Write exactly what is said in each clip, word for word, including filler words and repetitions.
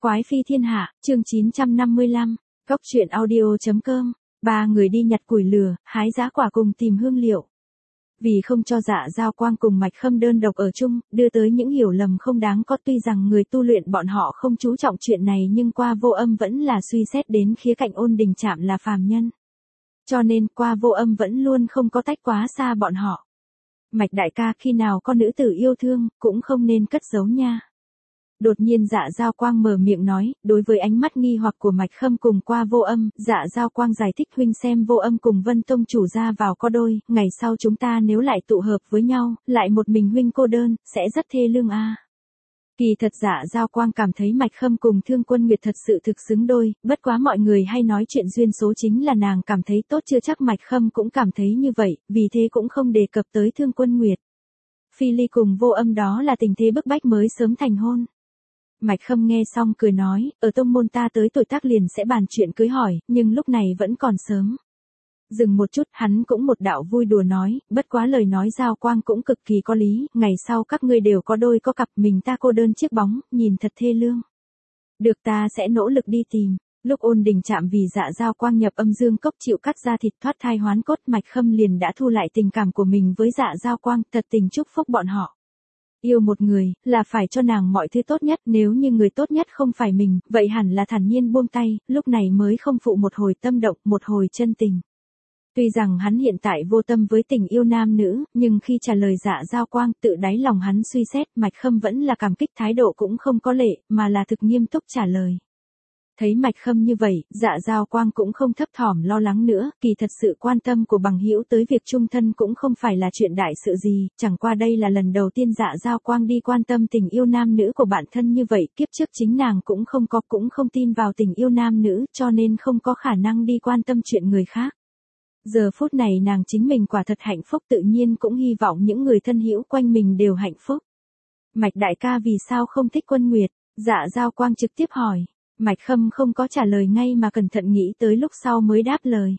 Quái phi thiên hạ, chương chín trăm năm mươi lăm, Cốc truyện audio chấm com. Ba người đi nhặt củi lửa, hái giá quả cùng tìm hương liệu. Vì không cho Dạ Giao Quang cùng Mạch Khâm đơn độc ở chung, đưa tới những hiểu lầm không đáng có, tuy rằng người tu luyện bọn họ không chú trọng chuyện này nhưng Qua Vô Âm vẫn là suy xét đến khía cạnh Ôn Đình Trạm là phàm nhân. Cho nên Qua Vô Âm vẫn luôn không có tách quá xa bọn họ. Mạch đại ca, khi nào có nữ tử yêu thương, cũng không nên cất giấu nha. Đột nhiên Dạ Giao Quang mở miệng nói, đối với ánh mắt nghi hoặc của Mạch Khâm cùng Qua Vô Âm, Dạ Giao Quang giải thích, huynh xem Vô Âm cùng Vân Tông chủ ra vào có đôi, ngày sau chúng ta nếu lại tụ hợp với nhau, lại một mình huynh cô đơn, sẽ rất thê lương a. À. Kỳ thật Dạ Giao Quang cảm thấy Mạch Khâm cùng Thương Quân Nguyệt thật sự thực xứng đôi, bất quá mọi người hay nói chuyện duyên số chính là nàng cảm thấy tốt, chưa chắc Mạch Khâm cũng cảm thấy như vậy, vì thế cũng không đề cập tới Thương Quân Nguyệt. Phi Ly cùng Vô Âm đó là tình thế bức bách mới sớm thành hôn. Mạch Khâm nghe xong cười nói, ở tông môn ta tới tuổi tác liền sẽ bàn chuyện cưới hỏi, nhưng lúc này vẫn còn sớm. Dừng một chút, hắn cũng một đạo vui đùa nói, bất quá lời nói Giao Quang cũng cực kỳ có lý, ngày sau các ngươi đều có đôi có cặp, mình ta cô đơn chiếc bóng, nhìn thật thê lương. Được, ta sẽ nỗ lực đi tìm. Lúc Ôn Đình Trạm vì Dạ Giao Quang nhập âm dương cốc chịu cắt da thịt thoát thai hoán cốt, Mạch Khâm liền đã thu lại tình cảm của mình với Dạ Giao Quang, thật tình chúc phúc bọn họ. Yêu một người, là phải cho nàng mọi thứ tốt nhất, nếu như người tốt nhất không phải mình, vậy hẳn là thản nhiên buông tay, lúc này mới không phụ một hồi tâm động, một hồi chân tình. Tuy rằng hắn hiện tại vô tâm với tình yêu nam nữ, nhưng khi trả lời Dạ Giao Quang, tự đáy lòng hắn suy xét, Mạch Khâm vẫn là cảm kích, thái độ cũng không có lệ, mà là thực nghiêm túc trả lời. Thấy Mạch Khâm như vậy, Dạ Giao Quang cũng không thấp thỏm lo lắng nữa, kỳ thật sự quan tâm của bằng hữu tới việc chung thân cũng không phải là chuyện đại sự gì, chẳng qua đây là lần đầu tiên Dạ Giao Quang đi quan tâm tình yêu nam nữ của bản thân như vậy, kiếp trước chính nàng cũng không có, cũng không tin vào tình yêu nam nữ, cho nên không có khả năng đi quan tâm chuyện người khác. Giờ phút này nàng chính mình quả thật hạnh phúc, tự nhiên cũng hy vọng những người thân hữu quanh mình đều hạnh phúc. Mạch đại ca vì sao không thích Quân Nguyệt? Dạ Giao Quang trực tiếp hỏi. Mạch Khâm không có trả lời ngay mà cẩn thận nghĩ tới lúc sau mới đáp lời.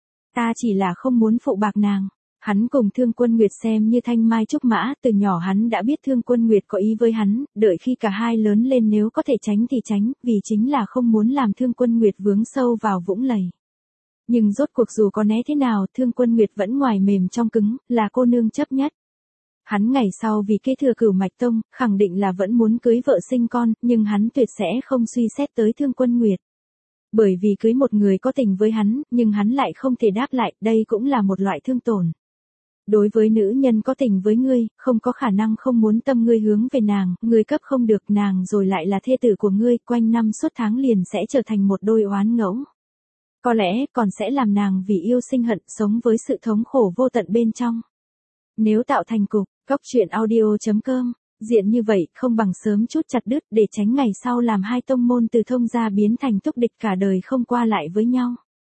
Ta chỉ là không muốn phụ bạc nàng. Hắn cùng Thương Quân Nguyệt xem như thanh mai trúc mã, từ nhỏ hắn đã biết Thương Quân Nguyệt có ý với hắn, đợi khi cả hai lớn lên nếu có thể tránh thì tránh, vì chính là không muốn làm Thương Quân Nguyệt vướng sâu vào vũng lầy. Nhưng rốt cuộc dù có né thế nào, Thương Quân Nguyệt vẫn ngoài mềm trong cứng, là cô nương chấp nhất. Hắn ngày sau vì kế thừa Cửu Mạch Tông, khẳng định là vẫn muốn cưới vợ sinh con, nhưng hắn tuyệt sẽ không suy xét tới Thương Quân Nguyệt. Bởi vì cưới một người có tình với hắn, nhưng hắn lại không thể đáp lại, đây cũng là một loại thương tổn. Đối với nữ nhân có tình với ngươi, không có khả năng không muốn tâm ngươi hướng về nàng, ngươi cấp không được nàng rồi lại là thê tử của ngươi, quanh năm suốt tháng liền sẽ trở thành một đôi oán ngẫu. Có lẽ còn sẽ làm nàng vì yêu sinh hận, sống với sự thống khổ vô tận bên trong. Nếu tạo thành cục, Cốc truyện audio chấm com, diện như vậy không bằng sớm chút chặt đứt để tránh ngày sau làm hai tông môn từ thông gia biến thành thúc địch cả đời không qua lại với nhau.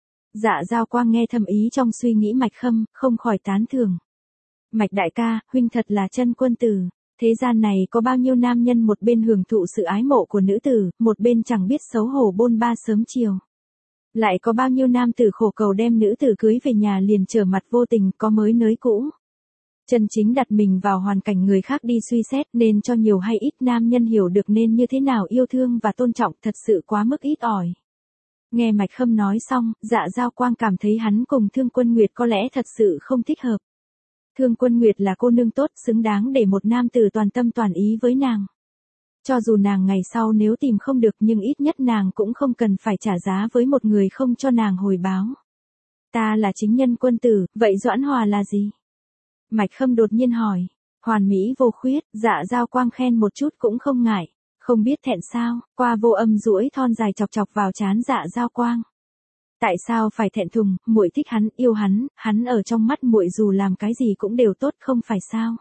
Dạ Giao Quang nghe thầm ý trong suy nghĩ Mạch Khâm, không khỏi tán thưởng. Mạch đại ca, huynh thật là chân quân tử. Thế gian này có bao nhiêu nam nhân một bên hưởng thụ sự ái mộ của nữ tử, một bên chẳng biết xấu hổ bôn ba sớm chiều. Lại có bao nhiêu nam tử khổ cầu đem nữ tử cưới về nhà liền trở mặt vô tình, có mới nới cũ. Chân chính đặt mình vào hoàn cảnh người khác đi suy xét, nên cho nhiều hay ít nam nhân hiểu được nên như thế nào yêu thương và tôn trọng, thật sự quá mức ít ỏi. Nghe Mạch Khâm nói xong, Dạ Giao Quang cảm thấy hắn cùng Thương Quân Nguyệt có lẽ thật sự không thích hợp. Thương Quân Nguyệt là cô nương tốt, xứng đáng để một nam tử toàn tâm toàn ý với nàng. Cho dù nàng ngày sau nếu tìm không được, nhưng ít nhất nàng cũng không cần phải trả giá với một người không cho nàng hồi báo. Ta là chính nhân quân tử, vậy Doãn Hòa là gì? Mạch Khâm đột nhiên hỏi. Hoàn mỹ vô khuyết, Dạ Giao Quang khen một chút cũng không ngại. Không biết thẹn sao? Qua Vô Âm duỗi thon dài chọc chọc vào trán Dạ Giao Quang. Tại sao phải thẹn thùng? Muội thích hắn, yêu hắn, hắn ở trong mắt muội dù làm cái gì cũng đều tốt, không phải sao?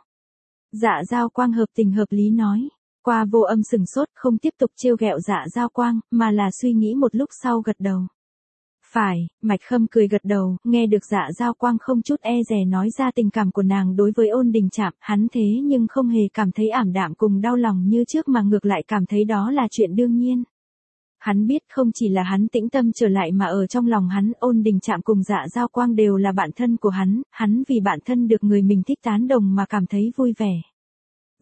Dạ Giao Quang hợp tình hợp lý nói. Qua Vô Âm sừng sốt, không tiếp tục trêu ghẹo Dạ Giao Quang, mà là suy nghĩ một lúc sau gật đầu. Phải, Mạch Khâm cười gật đầu, nghe được Dạ Giao Quang không chút e dè nói ra tình cảm của nàng đối với Ôn Đình Trạm, hắn thế nhưng không hề cảm thấy ảm đạm cùng đau lòng như trước mà ngược lại cảm thấy đó là chuyện đương nhiên. Hắn biết không chỉ là hắn tĩnh tâm trở lại mà ở trong lòng hắn, Ôn Đình Trạm cùng Dạ Giao Quang đều là bạn thân của hắn, hắn vì bạn thân được người mình thích tán đồng mà cảm thấy vui vẻ.